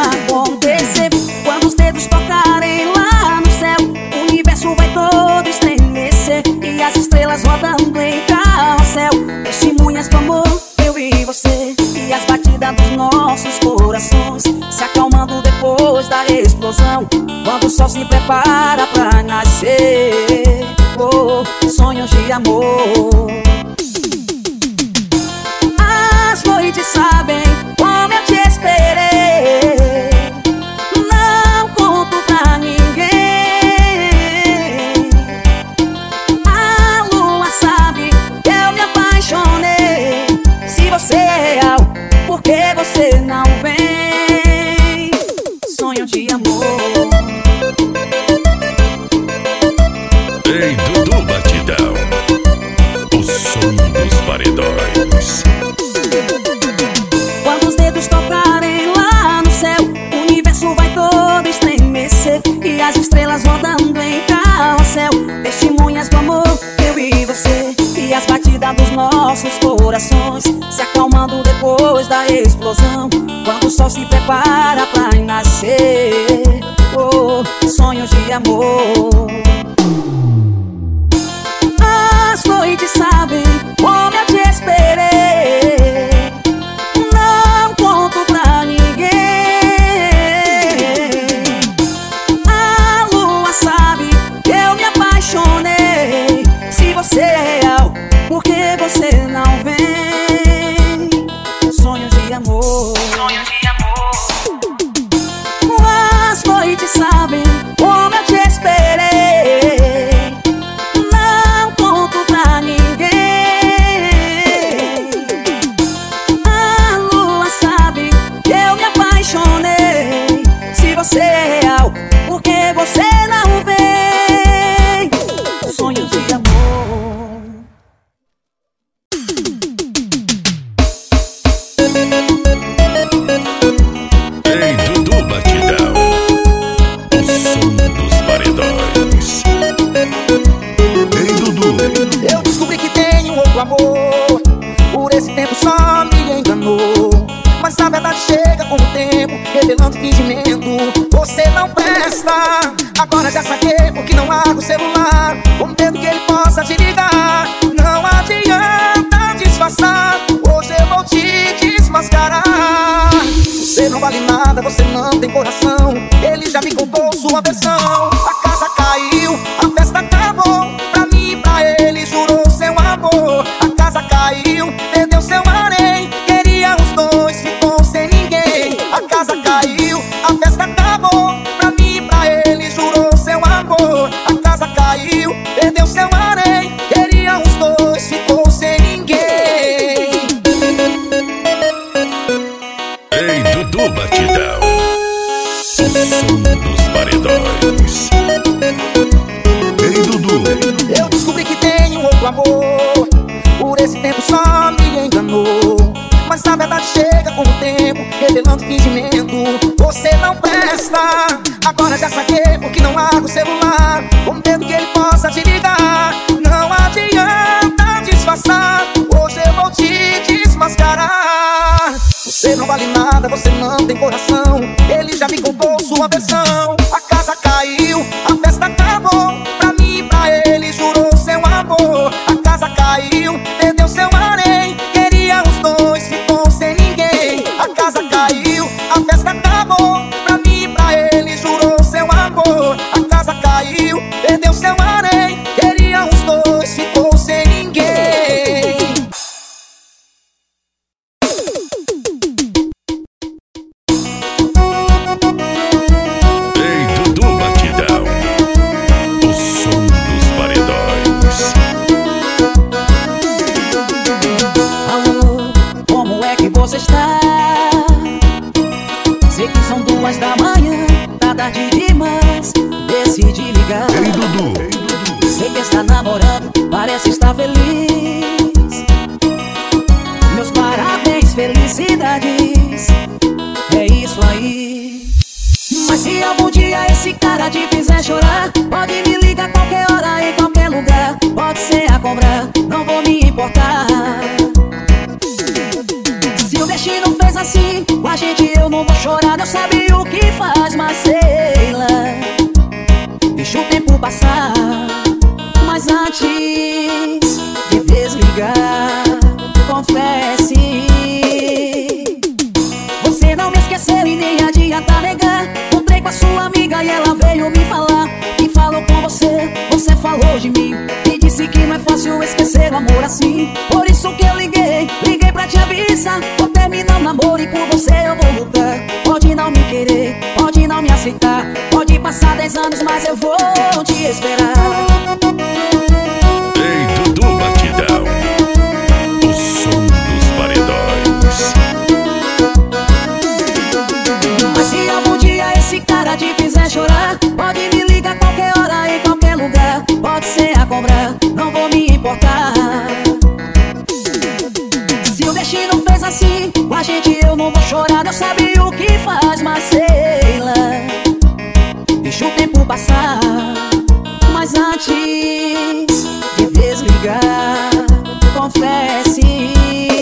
acontecer. Quando os dedos tocarem lá no céu, o universo vai todo estremecer. E as estrelas rodando em carrossel, testemunhas do amor, eu e você. E as batidas dos nossos corações se acalmando depois da explosão, quando o sol se prepara pra nascer. Oh, sonhos de amor. As noites sabem como eu te esperei, não conto pra ninguém. A lua sabe que eu me apaixonei. Se você é real, por que você não vem? Sonho de amor. Ei, Dudu Batidão, o som dos paredões. Quando os dedos tocarem lá no céu, o universo vai todo estremecer. E as estrelas rodando em carrossel, testemunhas do amor, eu e você. E as batidas dos nossos corações se acalmando depois da explosão, quando o sol se prepara pra nascer. Oh, sonhos de amor. As noites sabem como eu te esperei, não conto pra ninguém. A lua sabe que eu me apaixonei. Se você é real, por que você não vem? Sonhos de amor. As noites sabem como eu te esperei, não conto pra ninguém. A lua sabe que eu me apaixonei. Se você é real, por que você não vem? Sonhos de amor. Ei, Dudu Batidão, o som dos paredões. Ei, Dudu. Eu descobri que tenho outro amor, por esse tempo só me enganou. Mas a verdade chega com o tempo, revelando fingimento. Você não presta, agora já saquei porque não abre o celular, com medo que ele possa te ligar. Não adianta disfarçar, hoje eu vou te desmascarar. Você não vale nada, você não tem coração, ele já me contou sua versão. A casa caiu, a festa acabou, pra mim e pra ele jurou seu amor. A casa caiu, perdeu seu harém, queria os dois, ficou sem ninguém. A casa caiu, a festa acabou, pra mim e pra ele jurou seu amor. A casa caiu, perdeu seu harém, queria os dois, ficou sem ninguém. Ei, Dudu Batidão, o som dos paredões. Ei, Dudu. Eu descobri que tenho outro amor, por esse tempo só me enganou. Mas a verdade chega com o tempo, revelando fingimento. Você não presta, agora já saquei porque não abre o celular, com medo que ele possa te ligar. Não adianta disfarçar, hoje eu vou te desmascarar. Você não vale nada, você não tem coração, ele já me contou sua versão. A casa caiu, a festa acabou, pra mim e pra ele jurou seu amor. A casa caiu, perdeu seu harém, queria os dois, ficou sem ninguém. A casa caiu, a festa acabou, pra mim e pra ele jurou seu amor. A casa caiu, perdeu seu harém, queria os dois, ficou sem ninguém. Ei, Dudu Batidão, o som dos paredões. Alô, como é que você está? Sei que são 2 da manhã, tá tarde demais, decidi ligar. Ei, Dudu. Sei que está namorando, parece estar feliz. Meus parabéns, felicidades, é isso aí. Mas se algum dia esse cara te fizer chorar, pode me ligar qualquer hora, em qualquer lugar. Pode ser a cobrar, não vou me importar. Se o destino fez assim com a gente, eu não vou chorar, Deus sabe o que faz, mas sei lá. Deixa o tempo passar, mas antes de desligar, confesse. Você não me esqueceu e nem adianta negar. Encontrei com a sua amiga e ela veio me falar. E falou com você, você falou de mim. E disse que não é fácil esquecer o amor assim. Por isso que eu liguei pra te avisar. Vou terminar o namoro e por você eu vou lutar. Pode não me querer, pode não me aceitar. Pode passar 10 anos, mas eu vou te esperar. Ei, Dudu Batidão, o som dos paredões. Mas se algum dia esse cara te fizer chorar, pode me ligar qualquer hora, em qualquer lugar. Pode ser a cobrar, não vou me importar. Se o destino fez assim com a gente, eu não vou chorar. Deus sabe o que faz, mas sei lá. Deixa o tempo passar, mas antes de desligar, confesse.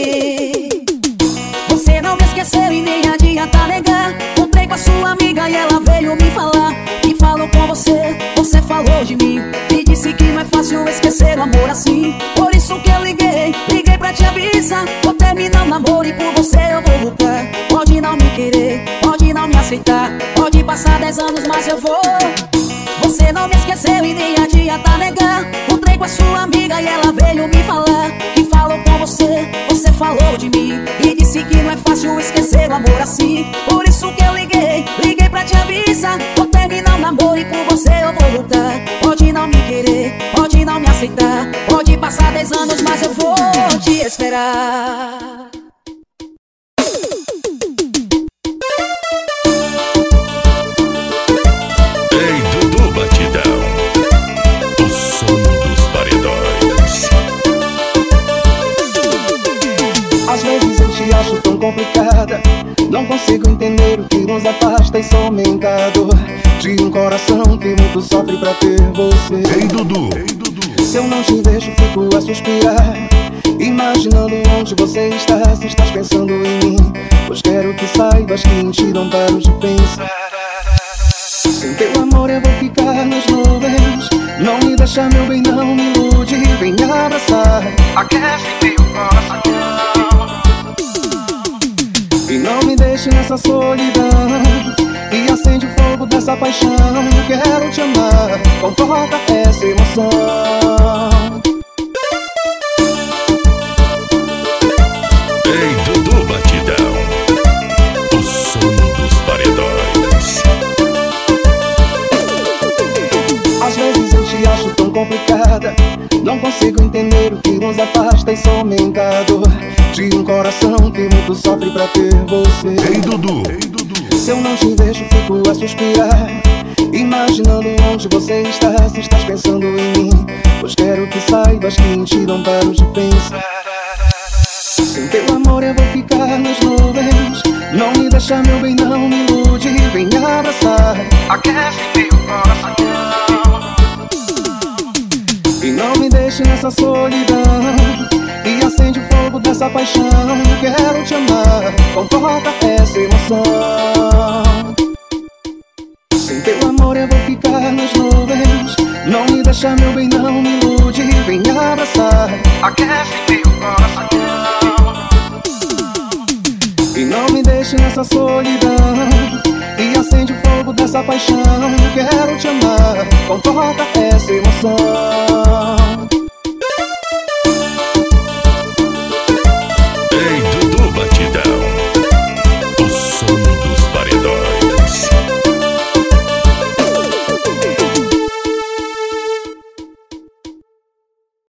Você não me esqueceu e nem adianta negar. Encontrei com a sua amiga e ela veio me falar. E falou com você, você falou de mim. E disse que não é fácil esquecer o amor assim. Por isso que eu liguei pra te avisar. Vou terminar o namoro e por você eu vou lutar. Pode não me querer, pode não me aceitar. Pode passar 10 anos, mas eu vou. Você não me esqueceu e nem adianta negar. Encontrei com a sua amiga e ela veio me falar. Que falou com você, você falou de mim. E disse que não é fácil esquecer o amor assim. Por isso que eu liguei pra te avisar. Vou terminar o namoro e por você eu vou lutar. Pode não me querer, pode não me aceitar. Pode passar 10 anos, mas eu vou te esperar. Ei, Dudu Batidão, o som dos paredões. Às vezes eu te acho tão complicada. Não consigo entender o que nos afasta e somente a dor de um coração que muito sofre pra ter você. Ei, Dudu. Se eu não te vejo, fico a suspirar, imaginando onde você está, se estás pensando em mim. Pois quero que saibas que em ti não paro de pensar. Sem teu amor eu vou ficar nas nuvens. Não me deixa, meu bem, não me ilude. Vem me abraçar, aquece meu coração. E não me deixe nessa solidão. E acende o fogo dessa paixão. Quero te amar, conforta essa emoção. Ei, Dudu Batidão, o som dos paredões. Às vezes eu te acho tão complicada. Não consigo entender o que nos afasta e somente a dor de um coração que muito sofre pra ter você. Ei, Dudu. Se eu não te vejo, fico a suspirar, imaginando onde você está, se estás pensando em mim. Pois quero que saibas que em ti não paro de pensar. Sem teu amor eu vou ficar nas nuvens. Não me deixa, meu bem, não me ilude. Vem me abraçar, aquece meu coração. E não me deixe nessa solidão. E acende o fogo dessa paixão. Quero te amar, conforta essa emoção. Sem teu amor eu vou ficar nas nuvens. Não me deixa, meu bem, não me ilude. Vem me abraçar, aquece meu coração. E não me deixe nessa solidão. E acende o fogo dessa paixão. Quero te amar, conforta essa emoção.